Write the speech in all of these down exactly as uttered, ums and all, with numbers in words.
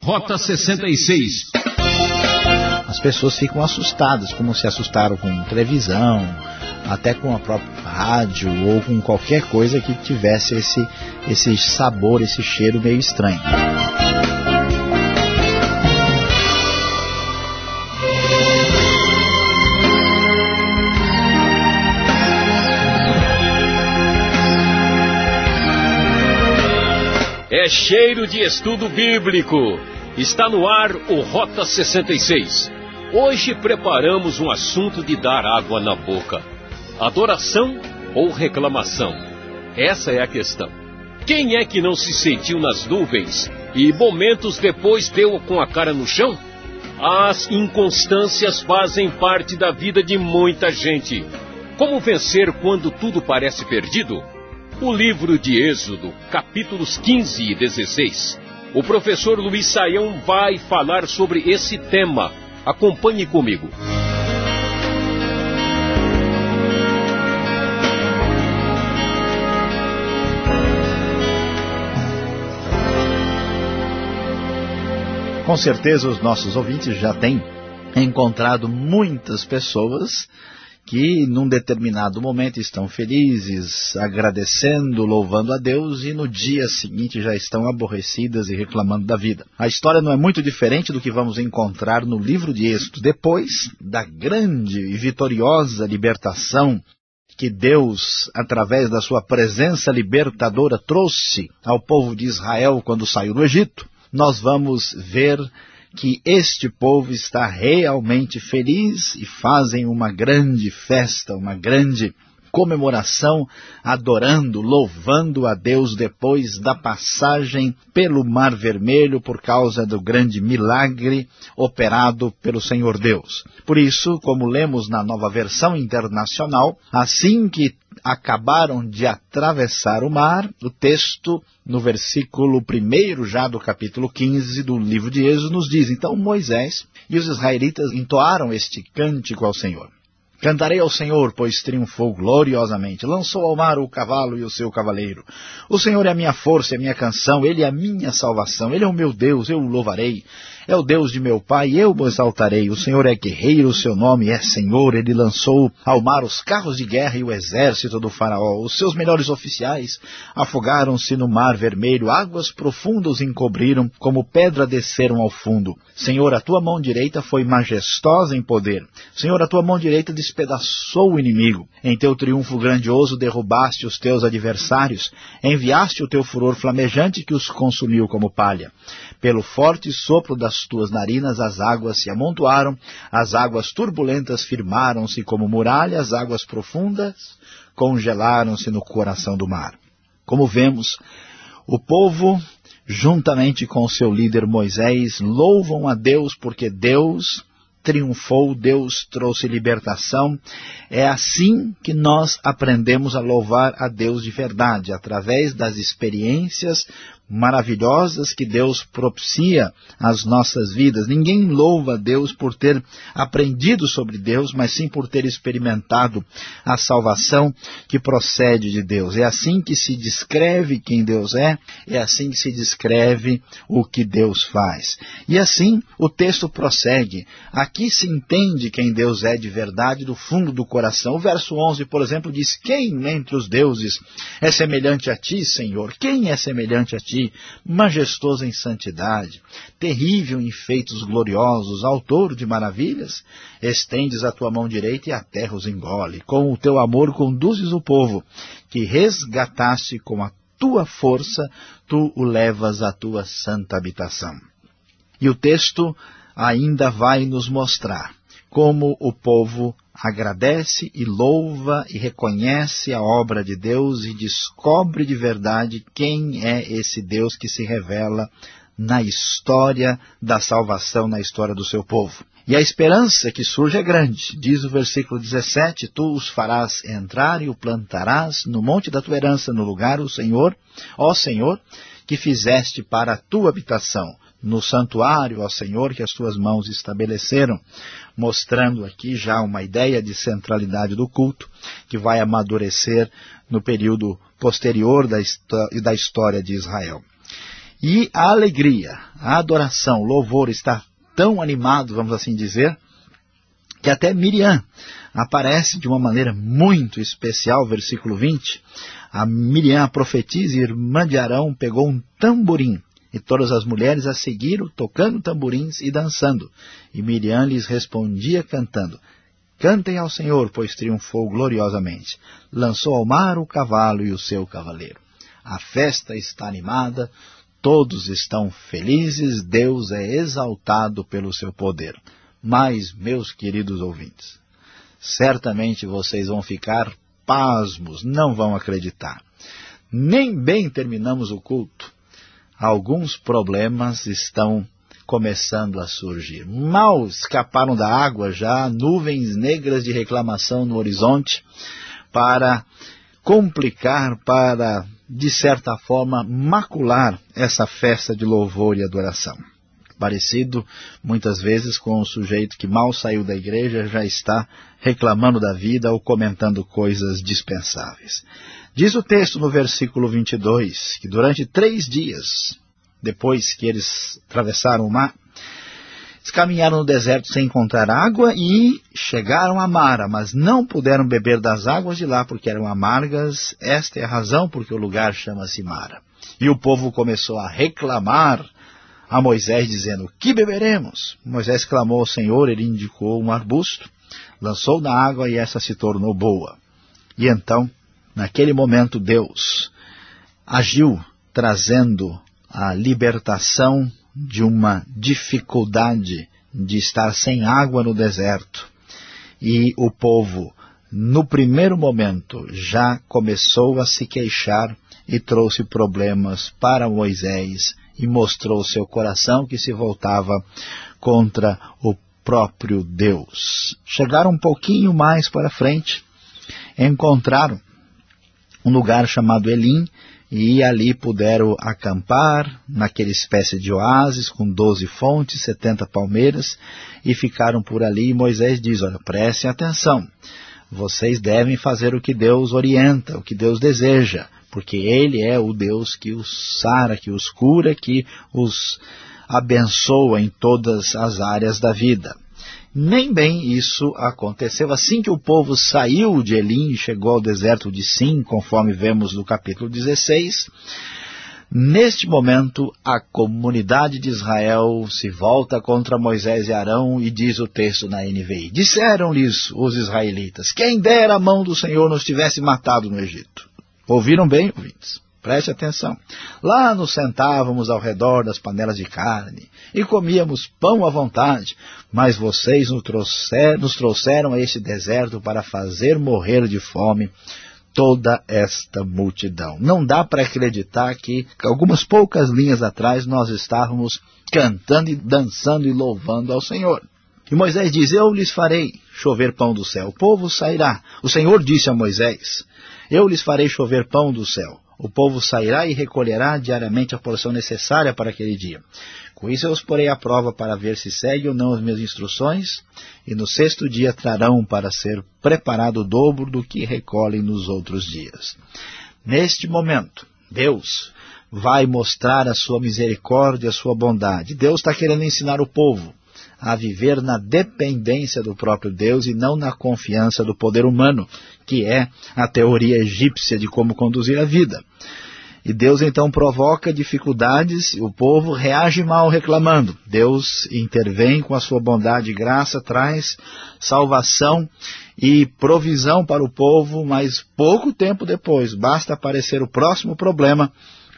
Rota sessenta e seis. As pessoas ficam assustadas, como se assustaram com televisão, até com a própria rádio ou com qualquer coisa que tivesse esse, esse sabor, esse cheiro meio estranho. É cheiro de estudo bíblico. Está no ar o Rota sessenta e seis. Hoje preparamos um assunto de dar água na boca. Adoração ou reclamação? Essa é a questão. Quem é que não se sentiu nas nuvens e momentos depois deu com a cara no chão? As inconstâncias fazem parte da vida de muita gente. Como vencer quando tudo parece perdido? O livro de Êxodo, capítulos quinze e dezesseis. O professor Luiz Saião vai falar sobre esse tema. Acompanhe comigo. Com certeza os nossos ouvintes já têm encontrado muitas pessoas que num determinado momento estão felizes, agradecendo, louvando a Deus, e no dia seguinte já estão aborrecidas e reclamando da vida. A história não é muito diferente do que vamos encontrar no livro de Êxodo. Depois da grande e vitoriosa libertação que Deus, através da sua presença libertadora, trouxe ao povo de Israel quando saiu do Egito, nós vamos ver que este povo está realmente feliz e fazem uma grande festa, uma grande comemoração, adorando, louvando a Deus depois da passagem pelo Mar Vermelho por causa do grande milagre operado pelo Senhor Deus. Por isso, como lemos na Nova Versão Internacional, assim que acabaram de atravessar o mar, o texto no versículo primeiro já do capítulo quinze do livro de Êxodo nos diz: então Moisés e os israelitas entoaram este cântico ao Senhor. Cantarei ao Senhor, pois triunfou gloriosamente. Lançou ao mar o cavalo e o seu cavaleiro. O Senhor é a minha força, é a minha canção, Ele é a minha salvação. Ele é o meu Deus, eu o louvarei. É o Deus de meu pai, eu o exaltarei. O Senhor é guerreiro, o seu nome é Senhor. Ele lançou ao mar os carros de guerra e o exército do faraó. Os seus melhores oficiais afogaram-se no mar vermelho. Águas profundas os encobriram, como pedra desceram ao fundo. Senhor, a tua mão direita foi majestosa em poder. Senhor, a tua mão direita despedaçou o inimigo. Em teu triunfo grandioso derrubaste os teus adversários. Enviaste o teu furor flamejante que os consumiu como palha. Pelo forte sopro das tuas narinas as águas se amontoaram, as águas turbulentas firmaram-se como muralha, as águas profundas congelaram-se no coração do mar. Como vemos, o povo, juntamente com o seu líder Moisés, louvam a Deus porque Deus triunfou, Deus trouxe libertação. É assim que nós aprendemos a louvar a Deus de verdade, através das experiências maravilhosas que Deus propicia às nossas vidas. Ninguém louva a Deus por ter aprendido sobre Deus, mas sim por ter experimentado a salvação que procede de Deus. É assim que se descreve quem Deus é, é assim que se descreve o que Deus faz. E assim o texto prossegue. Aqui se entende quem Deus é de verdade do fundo do coração. O verso onze, por exemplo, diz: quem entre os deuses é semelhante a ti, Senhor? Quem é semelhante a ti? Majestoso em santidade, terrível em feitos gloriosos, autor de maravilhas, estendes a tua mão direita e a terra os engole. Com o teu amor conduzes o povo, que resgataste com a tua força, tu o levas à tua santa habitação. E o texto ainda vai nos mostrar como o povo agradece e louva e reconhece a obra de Deus e descobre de verdade quem é esse Deus que se revela na história da salvação, na história do seu povo. E a esperança que surge é grande. Diz o versículo dezessete, tu os farás entrar e o plantarás no monte da tua herança, no lugar, o Senhor, ó Senhor, que fizeste para a tua habitação. No santuário, ó Senhor, que as tuas mãos estabeleceram, mostrando aqui já uma ideia de centralidade do culto, que vai amadurecer no período posterior da, da história de Israel. E a alegria, a adoração, o louvor está tão animado, vamos assim dizer, que até Miriam aparece de uma maneira muito especial, versículo vinte. A Miriam, a profetisa, irmã de Arão, pegou um tamborim, e todas as mulheres a seguiram, tocando tamborins e dançando. E Miriam lhes respondia cantando: cantem ao Senhor, pois triunfou gloriosamente. Lançou ao mar o cavalo e o seu cavaleiro. A festa está animada, todos estão felizes, Deus é exaltado pelo seu poder. Mas, meus queridos ouvintes, certamente vocês vão ficar pasmos, não vão acreditar. Nem bem terminamos o culto, alguns problemas estão começando a surgir. Mal escaparam da água, já nuvens negras de reclamação no horizonte, para complicar, para, de certa forma, macular essa festa de louvor e adoração. Parecido, muitas vezes, com o sujeito que mal saiu da igreja, já está reclamando da vida ou comentando coisas dispensáveis. Diz o texto no versículo vinte e dois, que durante três dias, depois que eles atravessaram o mar, eles caminharam no deserto sem encontrar água e chegaram a Mara, mas não puderam beber das águas de lá porque eram amargas. Esta é a razão porque o lugar chama-se Mara. E o povo começou a reclamar a Moisés, dizendo: que beberemos? Moisés clamou ao Senhor, ele indicou um arbusto, lançou na água e essa se tornou boa. E então, naquele momento, Deus agiu, trazendo a libertação de uma dificuldade de estar sem água no deserto. E o povo, no primeiro momento, já começou a se queixar e trouxe problemas para Moisés, e mostrou seu coração que se voltava contra o próprio Deus. Chegaram um pouquinho mais para frente, encontraram um lugar chamado Elim, e ali puderam acampar naquela espécie de oásis com doze fontes, setenta palmeiras, e ficaram por ali. E Moisés diz: olha, prestem atenção, vocês devem fazer o que Deus orienta, o que Deus deseja, porque Ele é o Deus que os sara, que os cura, que os abençoa em todas as áreas da vida. Nem bem isso aconteceu. Assim que o povo saiu de Elim e chegou ao deserto de Sim, conforme vemos no capítulo dezesseis, neste momento a comunidade de Israel se volta contra Moisés e Arão e diz o texto na N V I: disseram-lhes os israelitas: quem dera a mão do Senhor nos tivesse matado no Egito. Ouviram bem, ouvintes? Preste atenção. Lá nos sentávamos ao redor das panelas de carne e comíamos pão à vontade, mas vocês nos trouxeram, nos trouxeram a este deserto para fazer morrer de fome toda esta multidão. Não dá para acreditar que algumas poucas linhas atrás nós estávamos cantando e dançando e louvando ao Senhor. E Moisés diz: eu lhes farei chover pão do céu, o povo sairá. O Senhor disse a Moisés: eu lhes farei chover pão do céu. O povo sairá e recolherá diariamente a porção necessária para aquele dia. Com isso eu os porei à prova para ver se seguem ou não as minhas instruções, e no sexto dia trarão para ser preparado o dobro do que recolhem nos outros dias. Neste momento, Deus vai mostrar a sua misericórdia, a sua bondade. Deus está querendo ensinar o povo a viver na dependência do próprio Deus e não na confiança do poder humano, que é a teoria egípcia de como conduzir a vida. E Deus então provoca dificuldades, e o povo reage mal reclamando. Deus intervém com a sua bondade e graça, traz salvação e provisão para o povo, mas pouco tempo depois, basta aparecer o próximo problema,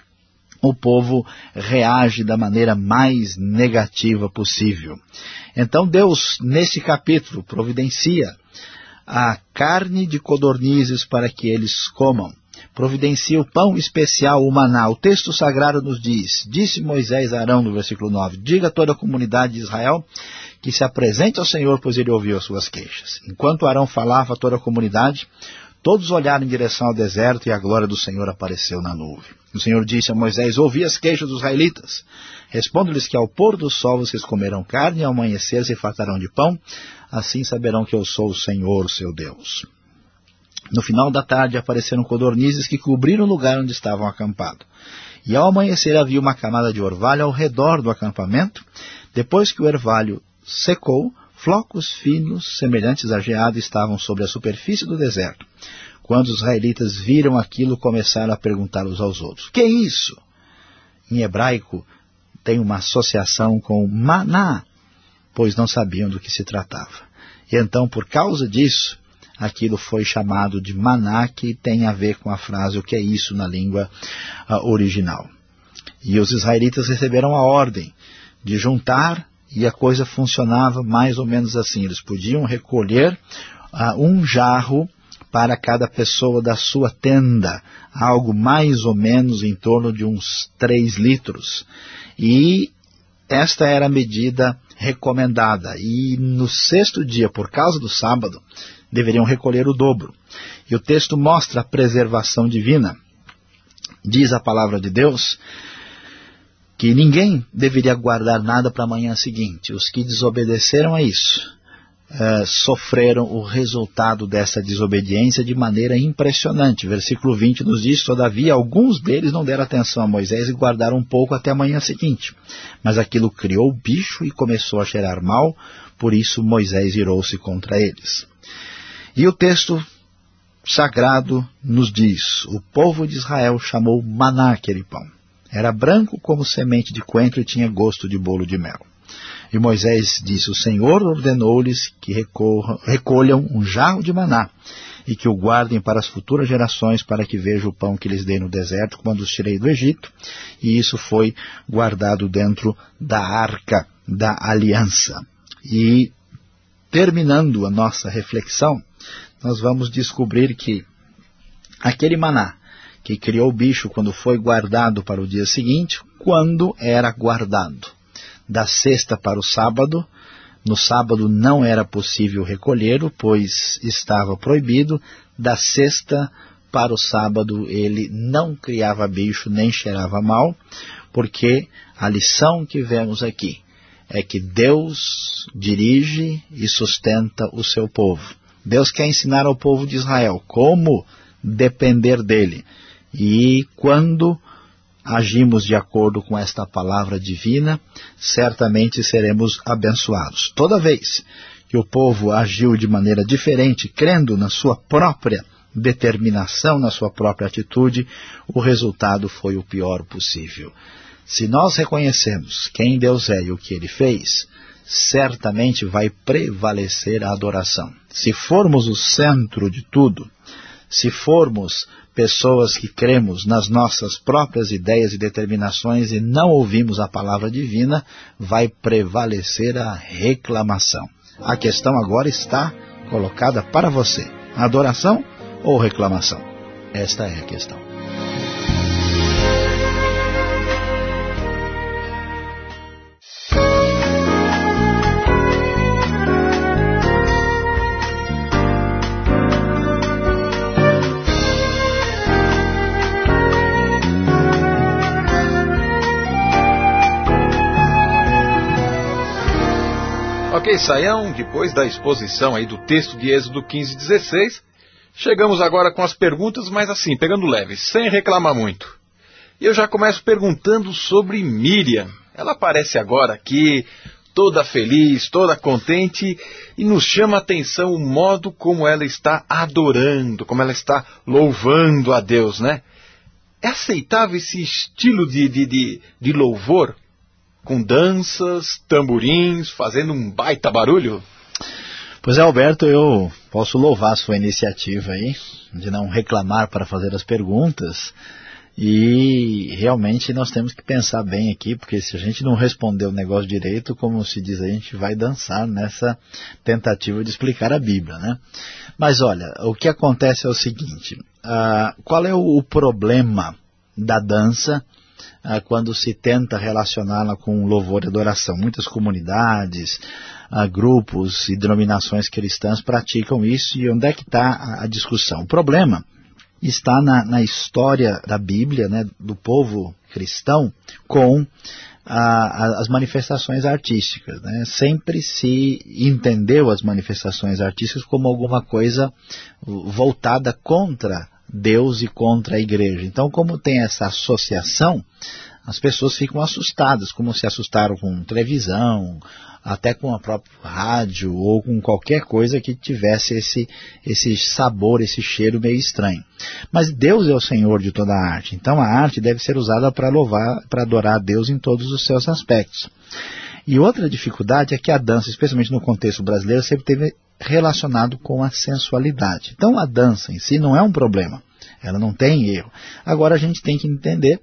o povo reage da maneira mais negativa possível. Então Deus, neste capítulo, providencia a carne de codornizes para que eles comam. Providencia o pão especial, o maná. O texto sagrado nos diz: disse Moisés a Arão, no versículo nove, diga a toda a comunidade de Israel que se apresente ao Senhor, pois ele ouviu as suas queixas. Enquanto Arão falava a toda a comunidade, todos olharam em direção ao deserto e a glória do Senhor apareceu na nuvem. O Senhor disse a Moisés: ouvi as queixas dos israelitas. Responde-lhes que ao pôr do sol vocês comerão carne e ao amanhecer se fartarão de pão. Assim saberão que eu sou o Senhor, seu Deus. No final da tarde apareceram codornizes que cobriram o lugar onde estavam acampados. E ao amanhecer havia uma camada de orvalho ao redor do acampamento. Depois que o orvalho secou, flocos finos, semelhantes a geada, estavam sobre a superfície do deserto. Quando os israelitas viram aquilo, começaram a perguntar uns aos outros: "Que é isso?" Em hebraico tem uma associação com maná, pois não sabiam do que se tratava. E então, por causa disso, aquilo foi chamado de maná, que tem a ver com a frase "o que é isso" na língua uh, original. E os israelitas receberam a ordem de juntar, e a coisa funcionava mais ou menos assim. Eles podiam recolher uh, um jarro para cada pessoa da sua tenda, algo mais ou menos em torno de uns três litros. E esta era a medida recomendada. E no sexto dia, por causa do sábado, deveriam recolher o dobro. E o texto mostra a preservação divina. Diz a palavra de Deus que ninguém deveria guardar nada para a manhã seguinte. Os que desobedeceram a isso Uh, sofreram o resultado dessa desobediência de maneira impressionante. Versículo vinte nos diz: "Todavia, alguns deles não deram atenção a Moisés e guardaram um pouco até a manhã seguinte. Mas aquilo criou bicho e começou a cheirar mal, por isso Moisés irou-se contra eles." E o texto sagrado nos diz: o povo de Israel chamou maná aquele pão. Era branco como semente de coentro e tinha gosto de bolo de mel. E Moisés disse: "O Senhor ordenou-lhes que recorram, recolham um jarro de maná e que o guardem para as futuras gerações, para que vejam o pão que lhes dei no deserto quando os tirei do Egito." E isso foi guardado dentro da arca da aliança. E terminando a nossa reflexão, nós vamos descobrir que aquele maná que criou o bicho quando foi guardado para o dia seguinte, quando era guardado da sexta para o sábado, no sábado não era possível recolhê-lo, pois estava proibido. Da sexta para o sábado ele não criava bicho, nem cheirava mal, porque a lição que vemos aqui é que Deus dirige e sustenta o seu povo. Deus quer ensinar ao povo de Israel como depender dele. E quando agimos de acordo com esta palavra divina, certamente seremos abençoados. Toda vez que o povo agiu de maneira diferente, crendo na sua própria determinação, na sua própria atitude, o resultado foi o pior possível. Se nós reconhecemos quem Deus é e o que Ele fez, certamente vai prevalecer a adoração. Se formos o centro de tudo, se formos pessoas que cremos nas nossas próprias ideias e determinações e não ouvimos a palavra divina, vai prevalecer a reclamação. A questão agora está colocada para você: adoração ou reclamação? Esta é a questão. Ok, Saião, depois da exposição aí do texto de Êxodo quinze, dezesseis, chegamos agora com as perguntas, mas assim, pegando leve, sem reclamar muito. E eu já começo perguntando sobre Míriam. Ela aparece agora aqui, toda feliz, toda contente, e nos chama a atenção o modo como ela está adorando, como ela está louvando a Deus, né? É aceitável esse estilo de, de, de, de louvor? Com danças, tamborins, fazendo um baita barulho? Pois é, Alberto, eu posso louvar a sua iniciativa aí, de não reclamar para fazer as perguntas, e realmente nós temos que pensar bem aqui, porque se a gente não responder o negócio direito, como se diz, a gente vai dançar nessa tentativa de explicar a Bíblia, né? Mas olha, o que acontece é o seguinte, uh, qual é o, o problema da dança quando se tenta relacioná-la com louvor e adoração? Muitas comunidades, grupos e denominações cristãs praticam isso, e onde é que está a discussão? O problema está na, na história da Bíblia, né, do povo cristão, com a, as manifestações artísticas, né? Sempre se entendeu as manifestações artísticas como alguma coisa voltada contra Deus e contra a igreja. Então, como tem essa associação, as pessoas ficam assustadas, como se assustaram com televisão, até com a própria rádio ou com qualquer coisa que tivesse esse, esse sabor, esse cheiro meio estranho. Mas Deus é o Senhor de toda a arte, então a arte deve ser usada para louvar, para adorar a Deus em todos os seus aspectos. E outra dificuldade é que a dança, especialmente no contexto brasileiro, sempre teve relacionado com a sensualidade. Então a dança em si não é um problema, ela não tem erro. Agora a gente tem que entender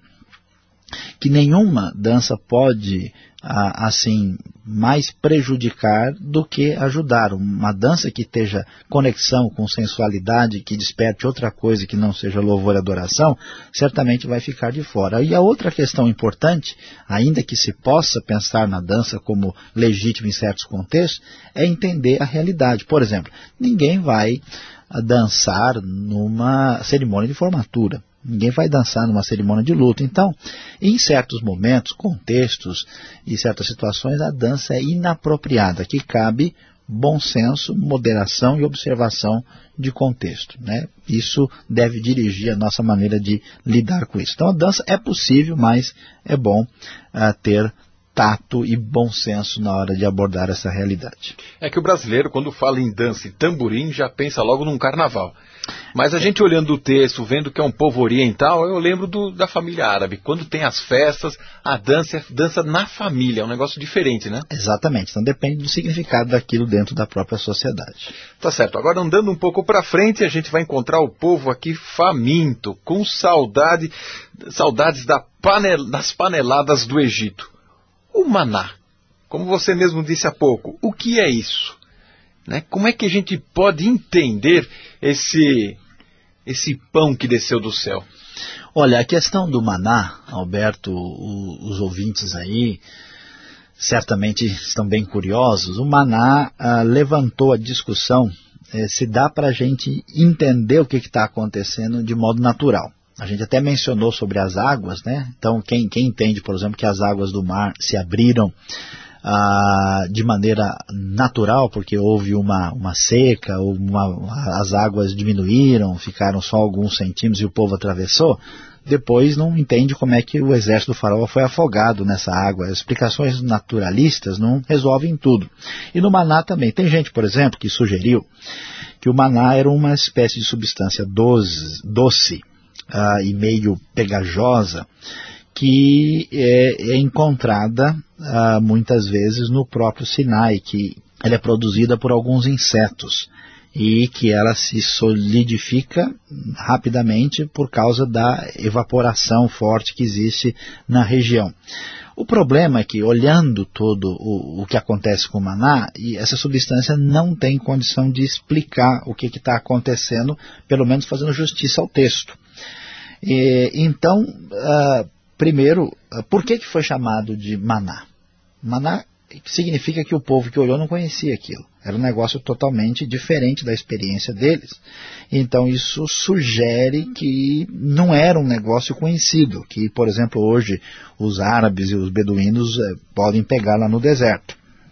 que nenhuma dança pode, assim, mais prejudicar do que ajudar. Uma dança que esteja conexão com sensualidade, que desperte outra coisa que não seja louvor e adoração, certamente vai ficar de fora. E a outra questão importante, ainda que se possa pensar na dança como legítima em certos contextos, é entender a realidade. Por exemplo, ninguém vai dançar numa cerimônia de formatura. Ninguém vai dançar numa cerimônia de luto. Então, em certos momentos, contextos e certas situações, a dança é inapropriada, que cabe bom senso, moderação e observação de contexto, né? Isso deve dirigir a nossa maneira de lidar com isso. Então, a dança é possível, mas é bom uh, ter tato e bom senso na hora de abordar essa realidade. É que o brasileiro, quando fala em dança e tamborim, já pensa logo num carnaval. Mas a gente olhando o texto, vendo que é um povo oriental, eu lembro do, da família árabe. Quando tem as festas, a dança é dança na família, é um negócio diferente, né? Exatamente, então depende do significado daquilo dentro da própria sociedade. Tá certo, agora andando um pouco para frente, a gente vai encontrar o povo aqui faminto, com saudade, saudades da panel, das paneladas do Egito. O maná, como você mesmo disse há pouco, o que é isso? Né? Como é que a gente pode entender esse, esse pão que desceu do céu? Olha, a questão do maná, Alberto, o, os ouvintes aí certamente estão bem curiosos. O maná ah, levantou a discussão eh, se dá para a gente entender o que está acontecendo de modo natural. A gente até mencionou sobre as águas, né? Então, quem, quem entende, por exemplo, que as águas do mar se abriram ah, de maneira natural, porque houve uma, uma seca, uma, as águas diminuíram, ficaram só alguns centímetros e o povo atravessou, depois não entende como é que o exército do faraó foi afogado nessa água. As explicações naturalistas não resolvem tudo. E no maná também. Tem gente, por exemplo, que sugeriu que o maná era uma espécie de substância doce, doce Uh, e meio pegajosa, que é, é encontrada uh, muitas vezes no próprio Sinai, que ela é produzida por alguns insetos e que ela se solidifica rapidamente por causa da evaporação forte que existe na região. O problema é que, olhando todo o, o que acontece com o maná, e essa substância não tem condição de explicar o que está acontecendo, pelo menos fazendo justiça ao texto. E, então, uh, primeiro, uh, por que, que foi chamado de maná? Maná significa que o povo que olhou não conhecia aquilo. Era um negócio totalmente diferente da experiência deles. Então isso sugere que não era um negócio conhecido, que, por exemplo, hoje os árabes e os beduínos eh, podem pegar lá no deserto.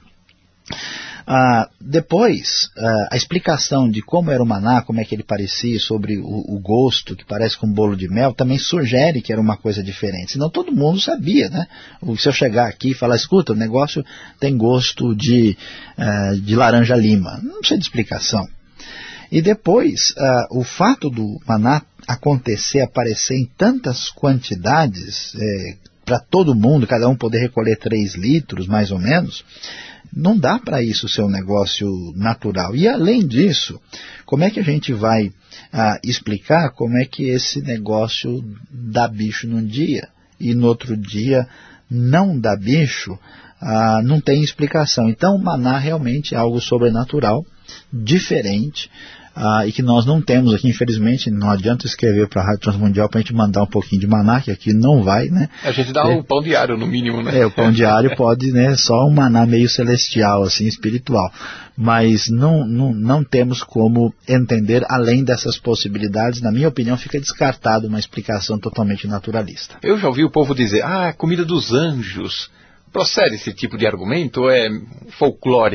Ah, depois, ah, a explicação de como era o maná, como é que ele parecia, sobre o, o gosto, que parece com um bolo de mel, também sugere que era uma coisa diferente. Senão todo mundo sabia, né? Se eu chegar aqui e falar, escuta, o negócio tem gosto de, ah, de laranja-lima. Não precisa de explicação. E depois, ah, o fato do maná acontecer, aparecer em tantas quantidades, é, para todo mundo, cada um poder recolher três litros, mais ou menos, não dá para isso ser um negócio natural. E além disso, como é que a gente vai ah, explicar como é que esse negócio dá bicho num dia e no outro dia não dá bicho? Ah, não tem explicação. Então o maná realmente é algo sobrenatural, diferente, ah, e que nós não temos aqui, infelizmente. Não adianta escrever para a Rádio Transmundial para a gente mandar um pouquinho de maná, que aqui não vai, né? A gente dá o é, pão diário, no mínimo, né? É, o pão diário pode, né? Só um maná meio celestial, assim, espiritual. Mas não, não, não temos como entender além dessas possibilidades. Na minha opinião, fica descartado uma explicação totalmente naturalista. Eu já ouvi o povo dizer, ah, comida dos anjos. Procede esse tipo de argumento ou é folclore?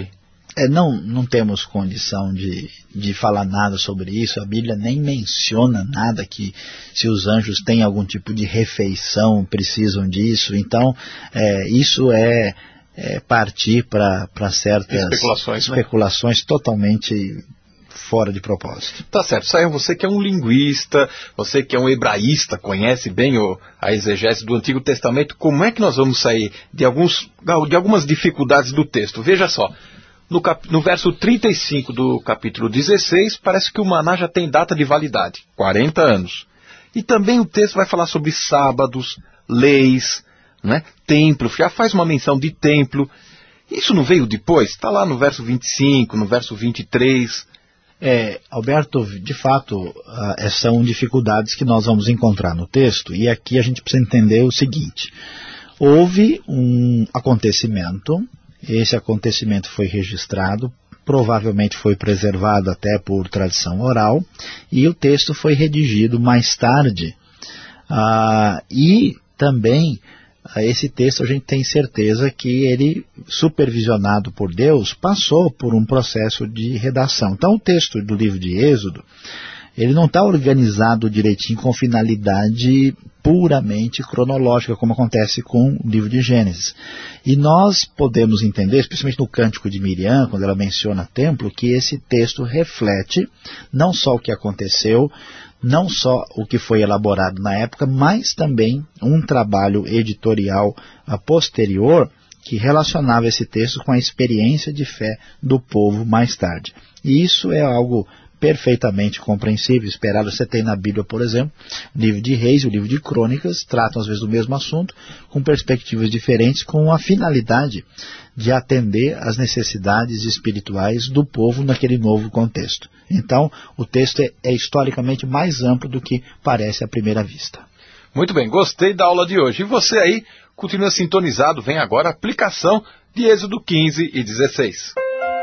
É, não, não temos condição de, de falar nada sobre isso. A Bíblia nem menciona nada que se os anjos têm algum tipo de refeição, precisam disso. Então, é, isso é, é partir para certas especulações, especulações né? totalmente fora de propósito. Tá certo. Sayão, você que é um linguista, você que é um hebraísta, conhece bem o, a exegese do Antigo Testamento, como é que nós vamos sair de, alguns, de algumas dificuldades do texto? Veja só. No, cap, no verso trinta e cinco do capítulo dezesseis, parece que o maná já tem data de validade, quarenta anos. E também o texto vai falar sobre sábados, leis, né, templo, já faz uma menção de templo. Isso não veio depois? Está lá no verso vinte e cinco, no verso vinte e três. É, Alberto, de fato, uh, são dificuldades que nós vamos encontrar no texto, e aqui a gente precisa entender o seguinte. Houve um acontecimento. Esse acontecimento foi registrado, provavelmente foi preservado até por tradição oral, e o texto foi redigido mais tarde. Ah, e também, ah, esse texto a gente tem certeza que ele, supervisionado por Deus, passou por um processo de redação. Então o texto do livro de Êxodo, ele não está organizado direitinho com finalidade puramente cronológica, como acontece com o livro de Gênesis. E nós podemos entender, especialmente no Cântico de Miriam, quando ela menciona templo, que esse texto reflete não só o que aconteceu, não só o que foi elaborado na época, mas também um trabalho editorial a posterior que relacionava esse texto com a experiência de fé do povo mais tarde. E isso é algo perfeitamente compreensível, esperado. Você tem na Bíblia, por exemplo, o livro de Reis e o livro de Crônicas, tratam às vezes do mesmo assunto, com perspectivas diferentes, com a finalidade de atender às necessidades espirituais do povo naquele novo contexto. Então, o texto é, é historicamente mais amplo do que parece à primeira vista. Muito bem, gostei da aula de hoje. E você aí, continua sintonizado, vem agora a aplicação de Êxodo quinze e dezesseis.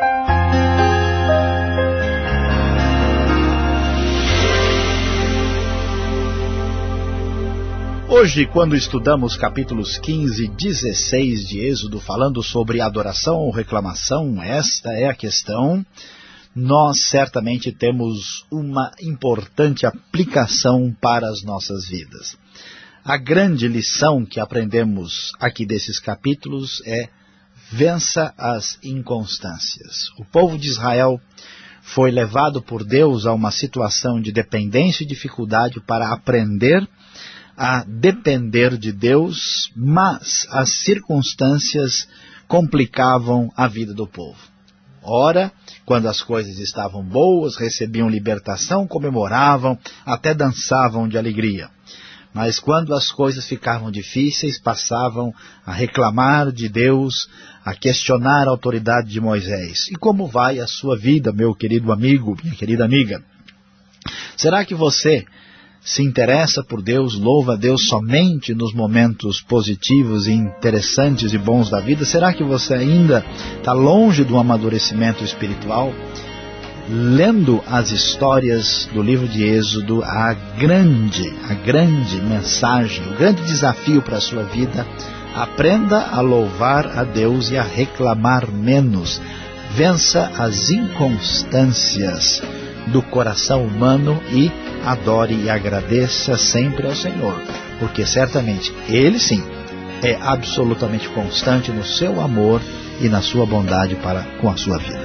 Hoje, quando estudamos capítulos quinze e dezesseis de Êxodo, falando sobre adoração ou reclamação, esta é a questão, nós certamente temos uma importante aplicação para as nossas vidas. A grande lição que aprendemos aqui desses capítulos é: vença as inconstâncias. O povo de Israel foi levado por Deus a uma situação de dependência e dificuldade para aprender a depender de Deus, mas as circunstâncias complicavam a vida do povo. Ora, quando as coisas estavam boas, recebiam libertação, comemoravam, até dançavam de alegria. Mas quando as coisas ficavam difíceis, passavam a reclamar de Deus, a questionar a autoridade de Moisés. E como vai a sua vida, meu querido amigo, minha querida amiga? Será que você se interessa por Deus, louva a Deus somente nos momentos positivos e interessantes e bons da vida? Será que você ainda está longe do amadurecimento espiritual? Lendo as histórias do livro de Êxodo, a grande, a grande mensagem, o grande desafio para a sua vida: aprenda a louvar a Deus e a reclamar menos. Vença as inconstâncias do coração humano e adore e agradeça sempre ao Senhor, porque certamente Ele sim é absolutamente constante no seu amor e na sua bondade para com a sua vida.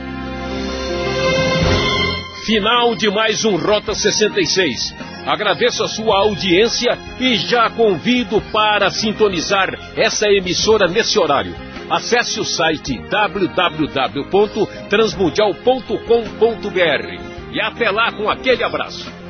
Final de mais um Rota sessenta e seis. Agradeço a sua audiência e já convido para sintonizar essa emissora nesse horário. Acesse o site w w w ponto transmundial ponto com ponto b r e até lá com aquele abraço.